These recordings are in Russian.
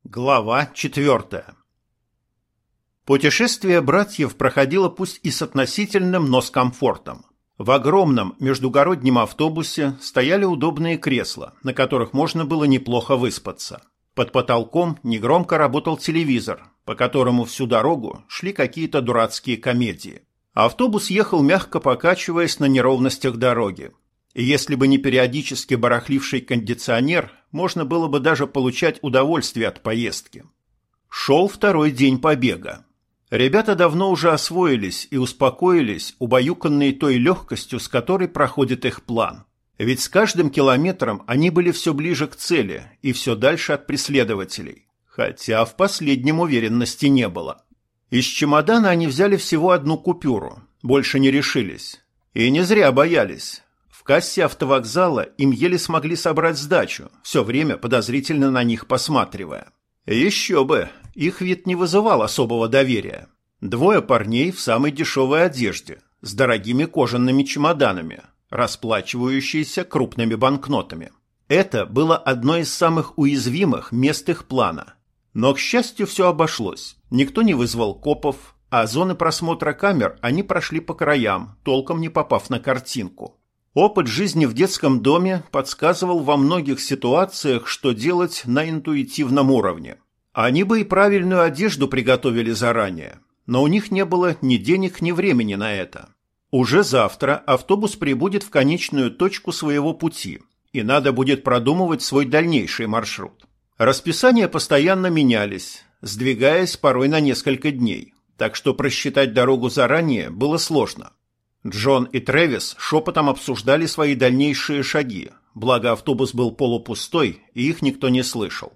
Глава 4. Путешествие братьев проходило пусть и с относительным, но с комфортом. В огромном междугороднем автобусе стояли удобные кресла, на которых можно было неплохо выспаться. Под потолком негромко работал телевизор, по которому всю дорогу шли какие-то дурацкие комедии. Автобус ехал, мягко покачиваясь на неровностях дороги. И если бы не периодически барахливший кондиционер, можно было бы даже получать удовольствие от поездки. Шел второй день побега. Ребята давно уже освоились и успокоились, убаюканные той легкостью, с которой проходит их план. Ведь с каждым километром они были все ближе к цели и все дальше от преследователей. Хотя в последнем уверенности не было. Из чемодана они взяли всего одну купюру, больше не решились. И не зря боялись. В кассе автовокзала им еле смогли собрать сдачу, все время подозрительно на них посматривая. Еще бы, их вид не вызывал особого доверия. Двое парней в самой дешевой одежде, с дорогими кожаными чемоданами, расплачивающиеся крупными банкнотами. Это было одно из самых уязвимых мест их плана. Но, к счастью, все обошлось. Никто не вызвал копов, а зоны просмотра камер они прошли по краям, толком не попав на картинку. Опыт жизни в детском доме подсказывал во многих ситуациях, что делать на интуитивном уровне. Они бы и правильную одежду приготовили заранее, но у них не было ни денег, ни времени на это. Уже завтра автобус прибудет в конечную точку своего пути, и надо будет продумывать свой дальнейший маршрут. Расписания постоянно менялись, сдвигаясь порой на несколько дней, так что просчитать дорогу заранее было сложно. Джон и Трэвис шепотом обсуждали свои дальнейшие шаги, благо автобус был полупустой, и их никто не слышал.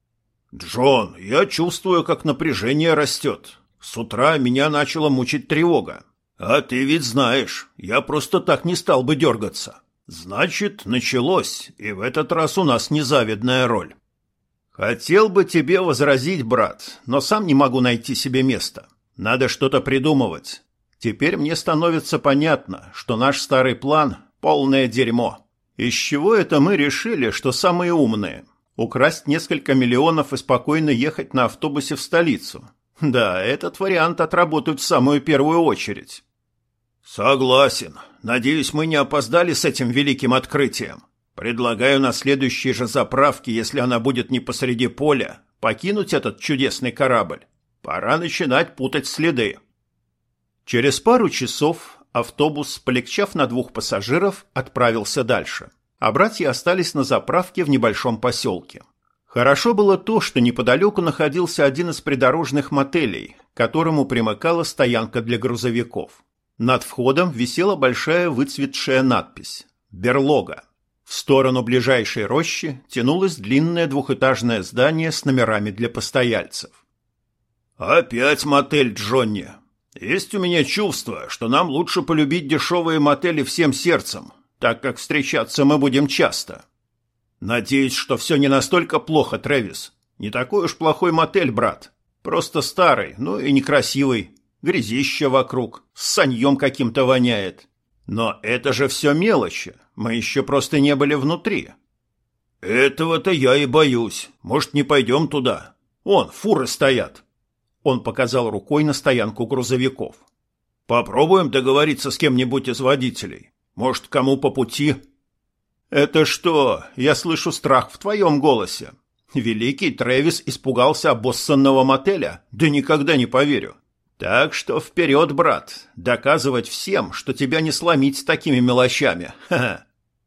«Джон, я чувствую, как напряжение растет. С утра меня начала мучить тревога. А ты ведь знаешь, я просто так не стал бы дергаться. Значит, началось, и в этот раз у нас незавидная роль». «Хотел бы тебе возразить, брат, но сам не могу найти себе места. Надо что-то придумывать. Теперь мне становится понятно, что наш старый план – полное дерьмо. Из чего это мы решили, что самые умные? Украсть несколько миллионов и спокойно ехать на автобусе в столицу? Да, этот вариант отработают в самую первую очередь». «Согласен. Надеюсь, мы не опоздали с этим великим открытием. Предлагаю на следующей же заправке, если она будет не посреди поля, покинуть этот чудесный корабль. Пора начинать путать следы». Через пару часов автобус, полегчав на 2 пассажиров, отправился дальше, а братья остались на заправке в небольшом поселке. Хорошо было то, что неподалеку находился один из придорожных мотелей, к которому примыкала стоянка для грузовиков. Над входом висела большая выцветшая надпись «Берлога». В сторону ближайшей рощи тянулось длинное двухэтажное здание с номерами для постояльцев. «Опять мотель, Джонни. Есть у меня чувство, что нам лучше полюбить дешевые мотели всем сердцем, так как встречаться мы будем часто. Надеюсь, что все не настолько плохо, Трэвис. Не такой уж плохой мотель, брат. Просто старый, ну и некрасивый. Грязище вокруг, с саньем каким-то воняет. Но это же все мелочи, мы еще просто не были внутри». «Этого-то я и боюсь. Может, не пойдем туда? Вон, фуры стоят». Он показал рукой на стоянку грузовиков. «Попробуем договориться с кем-нибудь из водителей. Может, кому по пути?» «Это что? Я слышу страх в твоем голосе. Великий Трэвис испугался обоссанного мотеля? Да никогда не поверю. Так что вперед, брат, доказывать всем, что тебя не сломить такими мелочами. Ха-ха».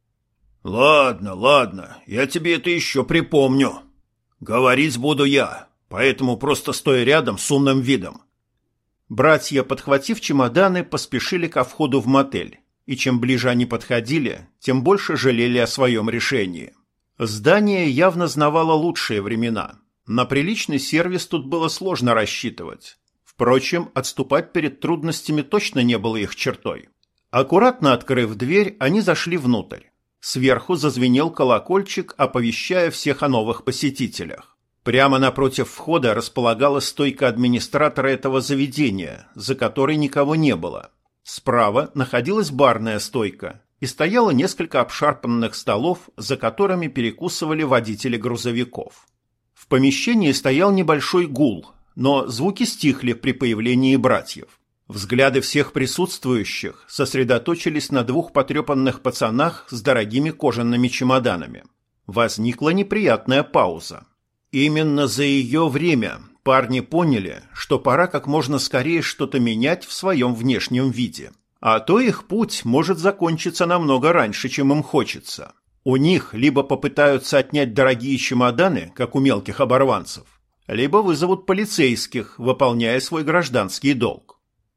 «Ладно, я тебе это еще припомню. Говорить буду я. Поэтому просто стой рядом с умным видом». Братья, подхватив чемоданы, поспешили ко входу в мотель, и чем ближе они подходили, тем больше жалели о своем решении. Здание явно знавало лучшие времена. На приличный сервис тут было сложно рассчитывать. Впрочем, отступать перед трудностями точно не было их чертой. Аккуратно открыв дверь, они зашли внутрь. Сверху зазвенел колокольчик, оповещая всех о новых посетителях. Прямо напротив входа располагалась стойка администратора этого заведения, за которой никого не было. Справа находилась барная стойка, и стояло несколько обшарпанных столов, за которыми перекусывали водители грузовиков. В помещении стоял небольшой гул, но звуки стихли при появлении братьев. Взгляды всех присутствующих сосредоточились на двух потрепанных пацанах с дорогими кожаными чемоданами. Возникла неприятная пауза. Именно за ее время парни поняли, что пора как можно скорее что-то менять в своем внешнем виде. А то их путь может закончиться намного раньше, чем им хочется. У них либо попытаются отнять дорогие чемоданы, как у мелких оборванцев, либо вызовут полицейских, выполняя свой гражданский долг.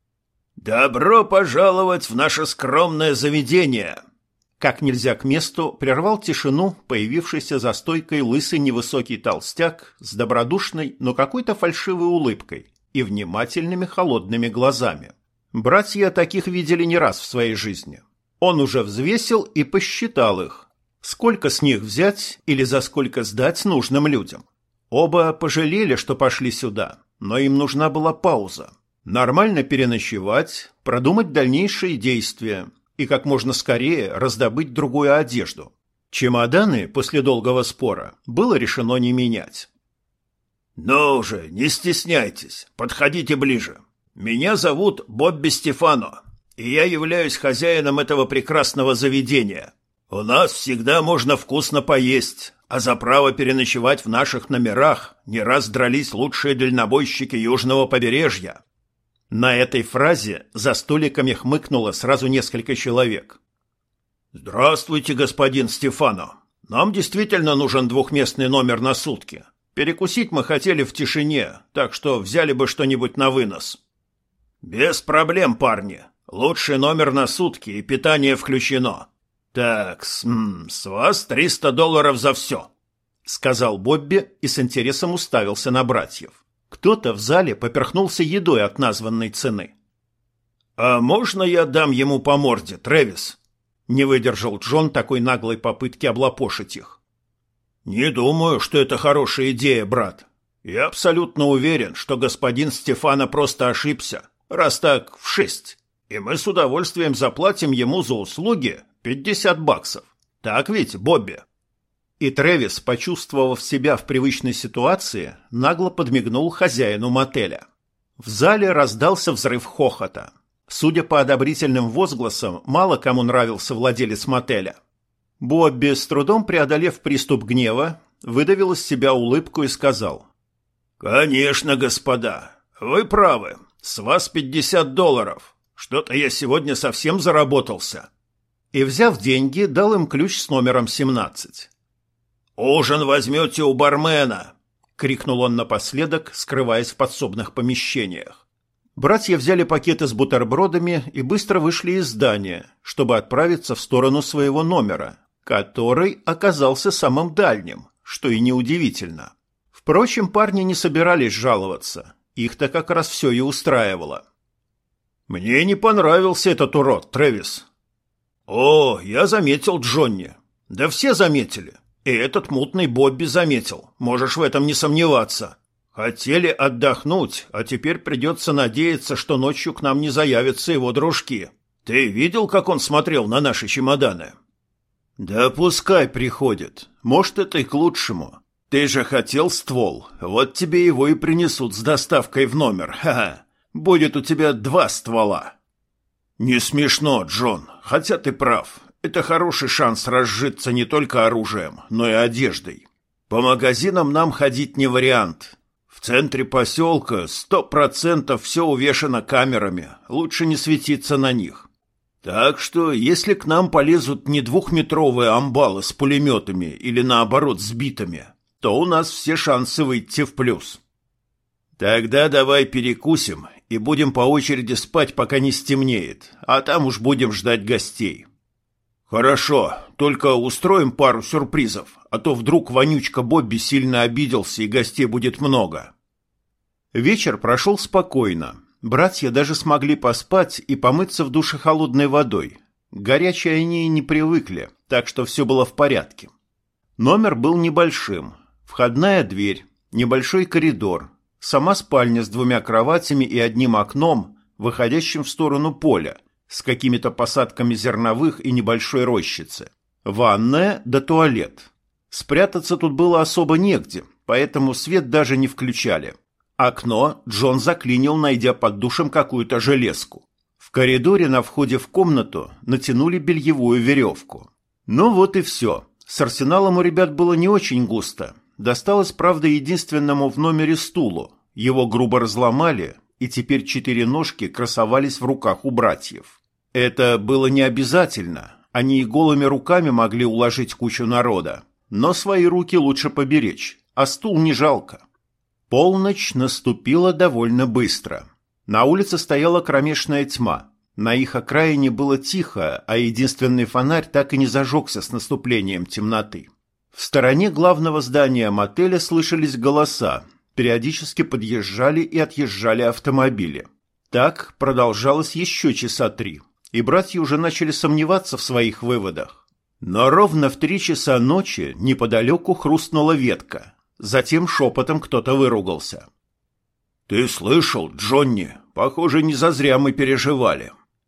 «Добро пожаловать в наше скромное заведение!» Как нельзя к месту прервал тишину появившийся за стойкой лысый невысокий толстяк с добродушной, но какой-то фальшивой улыбкой и внимательными холодными глазами. Братья таких видели не раз в своей жизни. Он уже взвесил и посчитал их. Сколько с них взять или за сколько сдать нужным людям? Оба пожалели, что пошли сюда, но им нужна была пауза. Нормально переночевать, продумать дальнейшие действия и как можно скорее раздобыть другую одежду. Чемоданы после долгого спора было решено не менять. «Ну же, не стесняйтесь, подходите ближе. Меня зовут Бобби Стефано, и я являюсь хозяином этого прекрасного заведения. У нас всегда можно вкусно поесть, а за право переночевать в наших номерах не раз дрались лучшие дальнобойщики южного побережья». На этой фразе за столиками хмыкнуло сразу несколько человек. «Здравствуйте, господин Стефано. Нам действительно нужен двухместный номер на сутки. Перекусить мы хотели в тишине, так что взяли бы что-нибудь на вынос». «Без проблем, парни. Лучший номер на сутки и питание включено. Так, с вас $300 за все», — сказал Бобби и с интересом уставился на братьев. Кто-то в зале поперхнулся едой от названной цены. «А можно я дам ему по морде, Трэвис?» — не выдержал Джон такой наглой попытки облапошить их. «Не думаю, что это хорошая идея, брат. Я абсолютно уверен, что господин Стефано просто ошибся, раз так в 6, и мы с удовольствием заплатим ему за услуги $50. Так ведь, Бобби?» И Трэвис, почувствовав себя в привычной ситуации, нагло подмигнул хозяину мотеля. В зале раздался взрыв хохота. Судя по одобрительным возгласам, мало кому нравился владелец мотеля. Бобби, с трудом преодолев приступ гнева, выдавил из себя улыбку и сказал: «Конечно, господа, вы правы. С вас $50. Что-то я сегодня совсем заработался». И, взяв деньги, дал им ключ с номером 17. «Ужин возьмете у бармена!» — крикнул он напоследок, скрываясь в подсобных помещениях. Братья взяли пакеты с бутербродами и быстро вышли из здания, чтобы отправиться в сторону своего номера, который оказался самым дальним, что и неудивительно. Впрочем, парни не собирались жаловаться, их-то как раз все и устраивало. «Мне не понравился этот урод, Трэвис». «О, я заметил, Джонни. Да все заметили. И этот мутный Бобби заметил, можешь в этом не сомневаться. Хотели отдохнуть, а теперь придется надеяться, что ночью к нам не заявятся его дружки. Ты видел, как он смотрел на наши чемоданы?» «Да пускай приходит. Может, это и к лучшему. Ты же хотел ствол, вот тебе его и принесут с доставкой в номер. Ха-ха. Будет у тебя 2 ствола». «Не смешно, Джон, хотя ты прав. Это хороший шанс разжиться не только оружием, но и одеждой. По магазинам нам ходить не вариант. В центре поселка 100% все увешано камерами, лучше не светиться на них. Так что, если к нам полезут не 2-метровые амбалы с пулеметами или наоборот с битами, то у нас все шансы выйти в плюс. Тогда давай перекусим и будем по очереди спать, пока не стемнеет, а там уж будем ждать гостей». «Хорошо, только устроим пару сюрпризов, а то вдруг вонючка Бобби сильно обиделся и гостей будет много». Вечер прошел спокойно. Братья даже смогли поспать и помыться в душе холодной водой. К горячей они и не привыкли, так что все было в порядке. Номер был небольшим. Входная дверь, небольшой коридор, сама спальня с 2 кроватями и 1 окном, выходящим в сторону поля, с какими-то посадками зерновых и небольшой рощицы. Ванная да туалет. Спрятаться тут было особо негде, поэтому свет даже не включали. Окно Джон заклинил, найдя под душем какую-то железку. В коридоре на входе в комнату натянули бельевую веревку. Ну вот и все. С арсеналом у ребят было не очень густо. Досталось, правда, единственному в номере стулу. Его грубо разломали, и теперь 4 ножки красовались в руках у братьев. Это было не обязательно. Они и голыми руками могли уложить кучу народа. Но свои руки лучше поберечь, а стул не жалко. Полночь наступила довольно быстро. На улице стояла кромешная тьма. На их окраине было тихо, а единственный фонарь так и не зажегся с наступлением темноты. В стороне главного здания мотеля слышались голоса. Периодически подъезжали и отъезжали автомобили. Так продолжалось еще часа 3, и братья уже начали сомневаться в своих выводах. Но ровно в 3 часа ночи неподалеку хрустнула ветка. Затем шепотом кто-то выругался. «Ты слышал, Джонни? Похоже, не зазря мы переживали».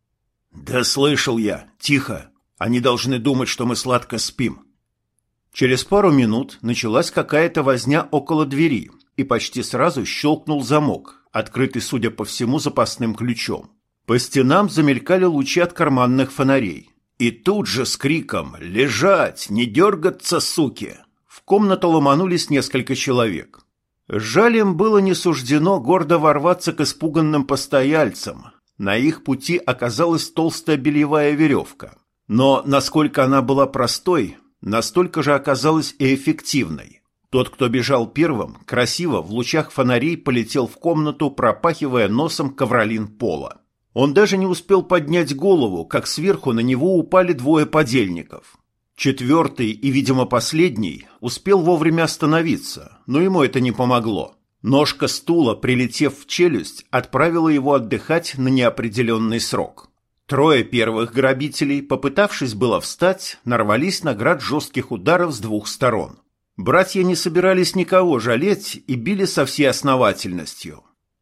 «Да слышал я. Тихо. Они должны думать, что мы сладко спим». Через пару минут началась какая-то возня около двери, и почти сразу щелкнул замок, открытый, судя по всему, запасным ключом. По стенам замелькали лучи от карманных фонарей. И тут же с криком «Лежать! Не дергаться, суки!» в комнату ломанулись несколько человек. Жаль, им было не суждено гордо ворваться к испуганным постояльцам. На их пути оказалась толстая бельевая веревка. Но насколько она была простой, настолько же оказалась и эффективной. Тот, кто бежал первым, красиво в лучах фонарей полетел в комнату, пропахивая носом ковролин пола. Он даже не успел поднять голову, как сверху на него упали 2 подельников. 4-й и, видимо, последний успел вовремя остановиться, но ему это не помогло. Ножка стула, прилетев в челюсть, отправила его отдыхать на неопределенный срок. 3 первых грабителей, попытавшись было встать, нарвались на град жестких ударов с 2 сторон. Братья не собирались никого жалеть и били со всей основательностью.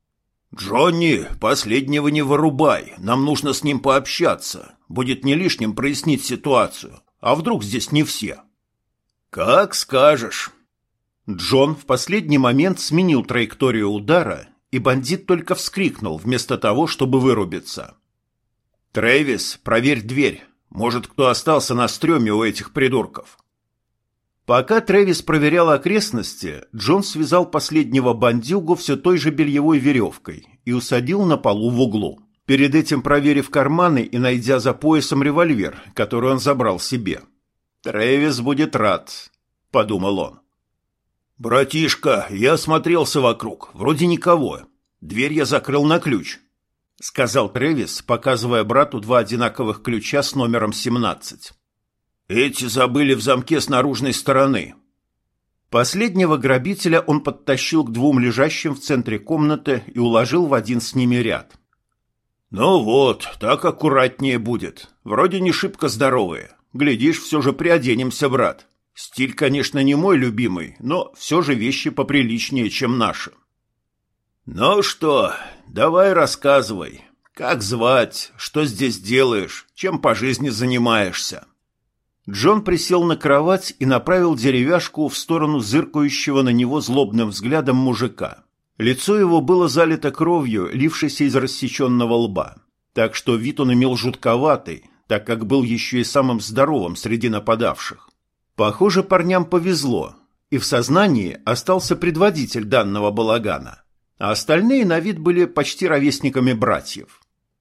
«Джонни, последнего не вырубай, нам нужно с ним пообщаться. Будет не лишним прояснить ситуацию. А вдруг здесь не все?» «Как скажешь». Джон в последний момент сменил траекторию удара, и бандит только вскрикнул вместо того, чтобы вырубиться. «Трэвис, проверь дверь. Может, кто остался на стреме у этих придурков?» Пока Трэвис проверял окрестности, Джон связал последнего бандюгу все той же бельевой веревкой и усадил на полу в углу, перед этим проверив карманы и найдя за поясом револьвер, который он забрал себе. «Трэвис будет рад», — подумал он. «Братишка, я осмотрелся вокруг, вроде никого. Дверь я закрыл на ключ», — сказал Трэвис, показывая брату 2 одинаковых ключа с номером 17. «Эти забыли в замке с наружной стороны». Последнего грабителя он подтащил к 2 лежащим в центре комнаты и уложил в один с ними ряд. «Ну вот, так аккуратнее будет. Вроде не шибко здоровые. Глядишь, все же приоденемся, брат. Стиль, конечно, не мой любимый, но все же вещи поприличнее, чем наши». «Ну что, давай рассказывай. Как звать? Что здесь делаешь? Чем по жизни занимаешься?» Джон присел на кровать и направил деревяшку в сторону зыркающего на него злобным взглядом мужика. Лицо его было залито кровью, лившейся из рассеченного лба, так что вид он имел жутковатый, так как был еще и самым здоровым среди нападавших. Похоже, парням повезло, и в сознании остался предводитель данного балагана, а остальные на вид были почти ровесниками братьев.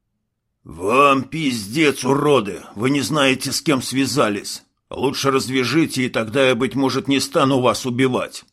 «Вам пиздец, уроды! Вы не знаете, с кем связались. Лучше развяжите, и тогда я, быть может, не стану вас убивать».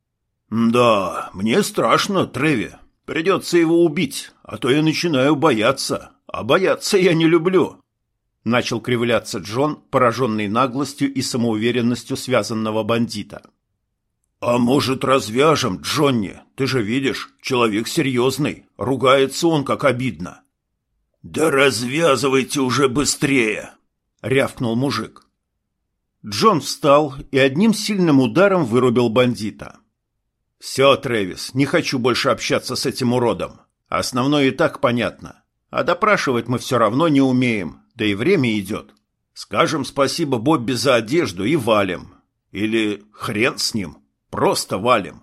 «Да, мне страшно, Трэви. Придется его убить, а то я начинаю бояться. А бояться я не люблю». Начал кривляться Джон, пораженный наглостью и самоуверенностью связанного бандита. «А может, развяжем, Джонни? Ты же видишь, человек серьезный. Ругается он, как обидно». «Да развязывайте уже быстрее!» — рявкнул мужик. Джон встал и одним сильным ударом вырубил бандита. «Все, Трэвис, не хочу больше общаться с этим уродом. Основное и так понятно. А допрашивать мы все равно не умеем, да и время идет. Скажем спасибо Бобби за одежду и валим. Или хрен с ним, просто валим.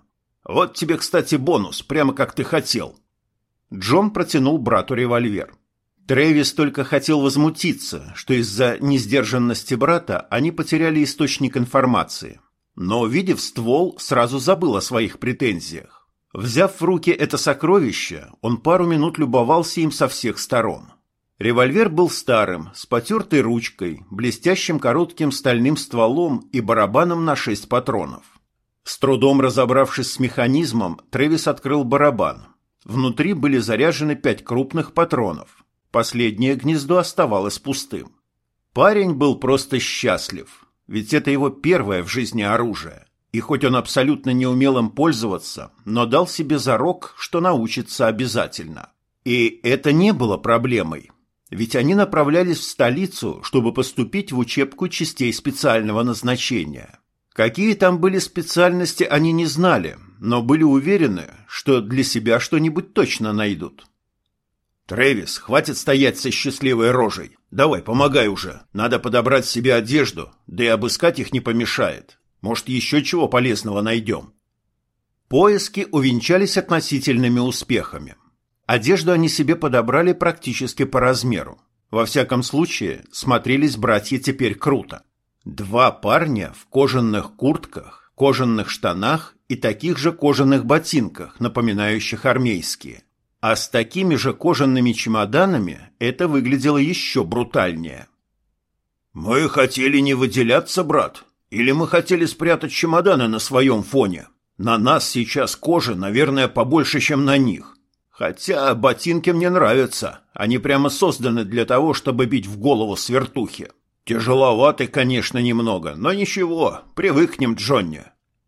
Вот тебе, кстати, бонус, прямо как ты хотел». Джон протянул брату револьвер. Трэвис только хотел возмутиться, что из-за несдержанности брата они потеряли источник информации. Но, увидев ствол, сразу забыл о своих претензиях. Взяв в руки это сокровище, он пару минут любовался им со всех сторон. Револьвер был старым, с потертой ручкой, блестящим коротким стальным стволом и барабаном на 6 патронов. С трудом разобравшись с механизмом, Трэвис открыл барабан. Внутри были заряжены 5 крупных патронов. Последнее гнездо оставалось пустым. Парень был просто счастлив, ведь это его первое в жизни оружие. И хоть он абсолютно не умел им пользоваться, но дал себе зарок, что научится обязательно. И это не было проблемой, ведь они направлялись в столицу, чтобы поступить в учебку частей специального назначения. Какие там были специальности, они не знали, но были уверены, что для себя что-нибудь точно найдут. «Трэвис, хватит стоять со счастливой рожей. Давай, помогай уже. Надо подобрать себе одежду, да и обыскать их не помешает. Может, еще чего полезного найдем». Поиски увенчались относительными успехами. Одежду они себе подобрали практически по размеру. Во всяком случае, смотрелись братья теперь круто. 2 парня в кожаных куртках, кожаных штанах и таких же кожаных ботинках, напоминающих армейские. А с такими же кожаными чемоданами это выглядело еще брутальнее. «Мы хотели не выделяться, брат? Или мы хотели спрятать чемоданы на своем фоне? На нас сейчас кожа, наверное, побольше, чем на них. Хотя ботинки мне нравятся. Они прямо созданы для того, чтобы бить в голову с вертухи. Тяжеловаты, конечно, немного, но ничего, привыкнем, Джонни».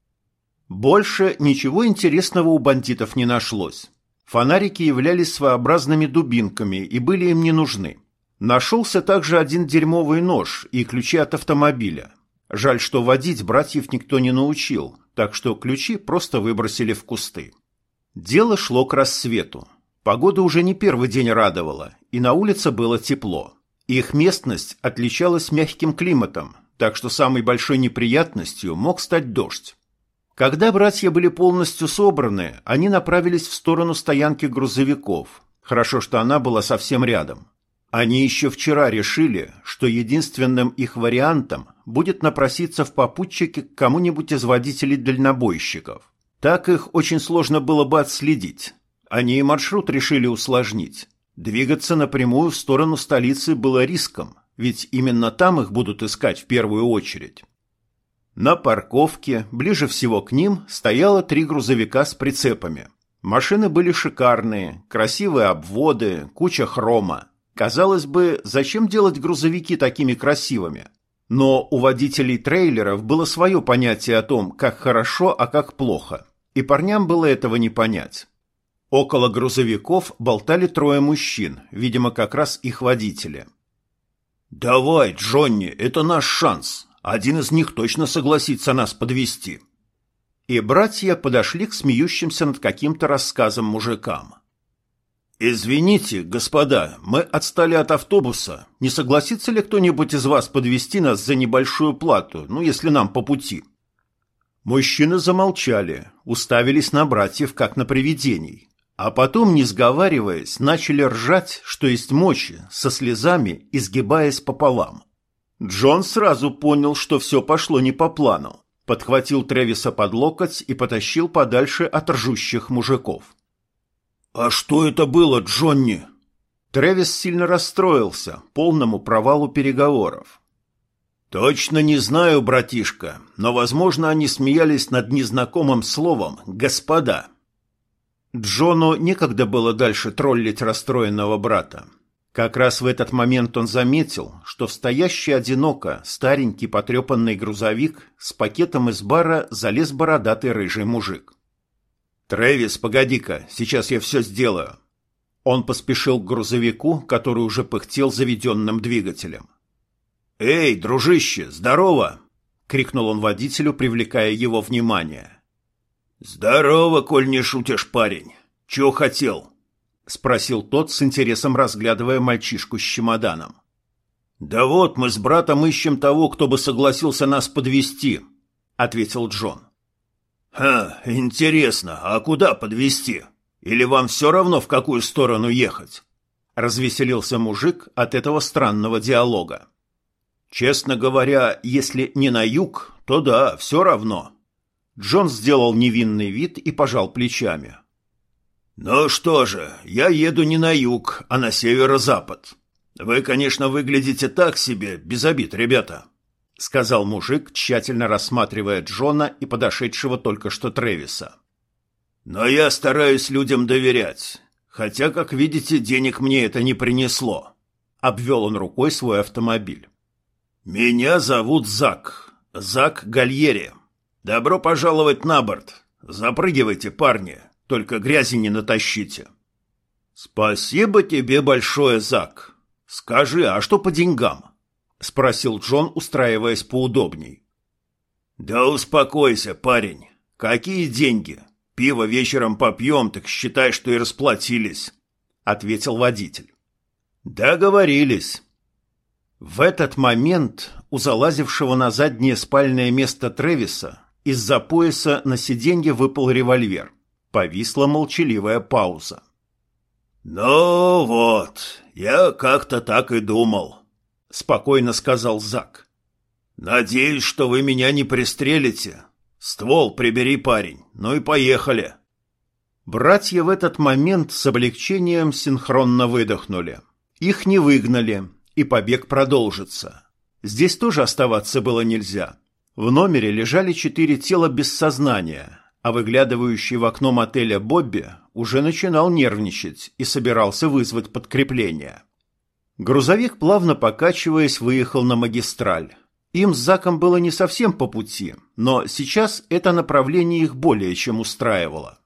Больше ничего интересного у бандитов не нашлось. Фонарики являлись своеобразными дубинками и были им не нужны. Нашелся также один дерьмовый нож и ключи от автомобиля. Жаль, что водить братьев никто не научил, так что ключи просто выбросили в кусты. Дело шло к рассвету. Погода уже не первый день радовала, и на улице было тепло. Их местность отличалась мягким климатом, так что самой большой неприятностью мог стать дождь. Когда братья были полностью собраны, они направились в сторону стоянки грузовиков. Хорошо, что она была совсем рядом. Они еще вчера решили, что единственным их вариантом будет напроситься в попутчике к кому-нибудь из водителей-дальнобойщиков. Так их очень сложно было бы отследить. Они и маршрут решили усложнить. Двигаться напрямую в сторону столицы было риском, ведь именно там их будут искать в первую очередь. На парковке, ближе всего к ним, стояло 3 грузовика с прицепами. Машины были шикарные, красивые обводы, куча хрома. Казалось бы, зачем делать грузовики такими красивыми? Но у водителей трейлеров было свое понятие о том, как хорошо, а как плохо. И парням было этого не понять. Около грузовиков болтали 3 мужчин, видимо, как раз их водители. «Давай, Джонни, это наш шанс. Один из них точно согласится нас подвезти». И братья подошли к смеющимся над каким-то рассказом мужикам. «Извините, господа, мы отстали от автобуса. Не согласится ли кто-нибудь из вас подвезти нас за небольшую плату, если нам по пути?» Мужчины замолчали, уставились на братьев, как на привидений. А потом, не сговариваясь, начали ржать, что есть мочи, со слезами, изгибаясь пополам. Джон сразу понял, что все пошло не по плану. Подхватил Трэвиса под локоть и потащил подальше от ржущих мужиков. «А что это было, Джонни?» Трэвис сильно расстроился полному провалу переговоров. «Точно не знаю, братишка, но, возможно, они смеялись над незнакомым словом «господа». Джону некогда было дальше троллить расстроенного брата. Как раз в этот момент он заметил, что в стоящий одиноко старенький потрепанный грузовик с пакетом из бара залез бородатый рыжий мужик. «Трэвис, погоди-ка, сейчас я все сделаю». Он поспешил к грузовику, который уже пыхтел заведенным двигателем. «Эй, дружище, здорово!» — крикнул он водителю, привлекая его внимание. «Здорово, коль не шутишь, парень. Чего хотел?» — спросил тот с интересом, разглядывая мальчишку с чемоданом. «Да вот, мы с братом ищем того, кто бы согласился нас подвезти», — ответил Джон. Интересно, а куда подвезти? Или вам все равно, в какую сторону ехать?» Развеселился мужик от этого странного диалога. «Честно говоря, если не на юг, то да, все равно». Джон сделал невинный вид и пожал плечами. «Ну что же, я еду не на юг, а на северо-запад. Вы, конечно, выглядите так себе, без обид, ребята», — сказал мужик, тщательно рассматривая Джона и подошедшего только что Трэвиса. «Но я стараюсь людям доверять, хотя, как видите, денег мне это не принесло», — обвел он рукой свой автомобиль. «Меня зовут Зак Гальери. Добро пожаловать на борт. Запрыгивайте, парни, только грязи не натащите». «Спасибо тебе большое, Зак. Скажи, а что по деньгам?» — спросил Джон, устраиваясь поудобней. «Да успокойся, парень. Какие деньги? Пиво вечером попьем, так считай, что и расплатились», — ответил водитель. «Договорились». В этот момент у залазившего на заднее спальное место Трэвиса из-за пояса на сиденье выпал револьвер. Повисла молчаливая пауза. «Ну вот, я как-то так и думал», — спокойно сказал Зак. «Надеюсь, что вы меня не пристрелите. Ствол прибери, парень, ну и поехали». Братья в этот момент с облегчением синхронно выдохнули. Их не выгнали, и побег продолжится. Здесь тоже оставаться было нельзя. В номере лежали 4 тела без сознания, а выглядывающий в окно мотеля Бобби уже начинал нервничать и собирался вызвать подкрепление. Грузовик, плавно покачиваясь, выехал на магистраль. Им с Заком было не совсем по пути, но сейчас это направление их более чем устраивало.